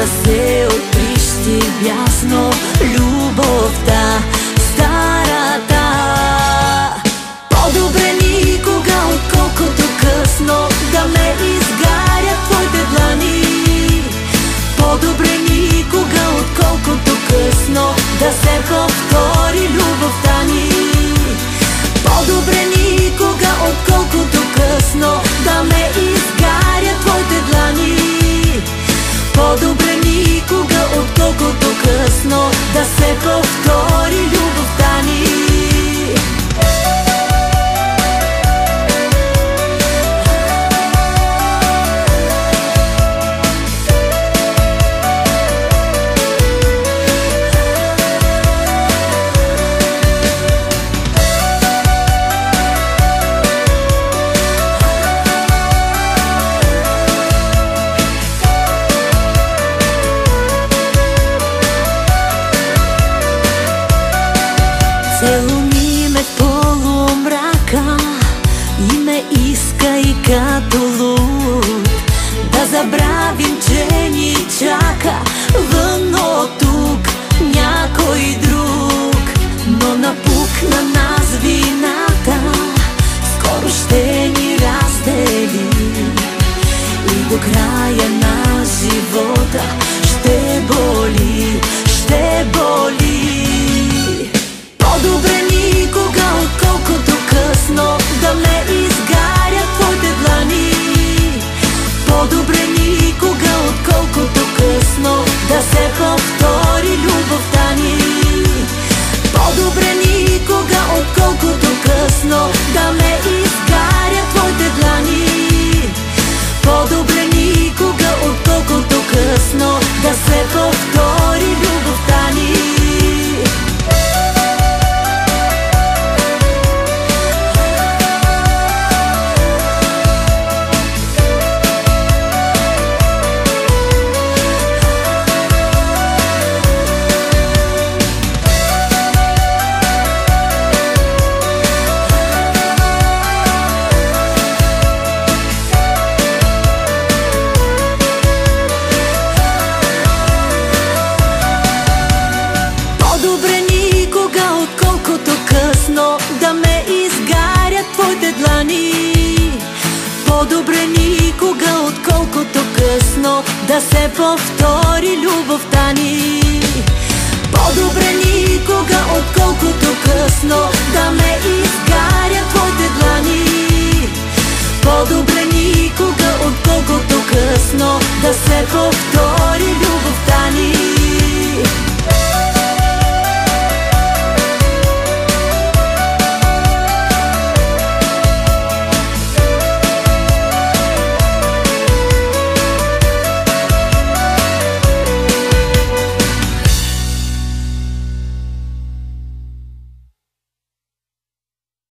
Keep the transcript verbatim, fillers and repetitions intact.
се отприщи бясно любовта старата. По-добре никога, отколкото късно, да ме изгарят твоите длани. По-добре никога, отколкото късно, да се повтори любовта ни. По-добре никога, отколкото късно, да ме изгарят твоите длани. По-добре никога, отколкото късно, да се повтори любовта ни. Целуни ме в полумрака и ме искай като луд. Да забравим, че ни чака вън от тук някой друг. Но напукна нас вината, скоро ще ни раздели и до края на живота ще боли, ще боли. По-добре никога, отколкото късно, да ме изгарят твоите длани. По-добре никога, отколкото късно, да се повтори любовта ни. По-добре никога, отколкото късно, да ме изгарят твоите длани. По-добре никога, отколкото късно, да се повтори любовта ни. По-добре никога, отколкото късно, да ме изгарят твоите длани. По-добре никога, отколкото късно, да се повтори любовта.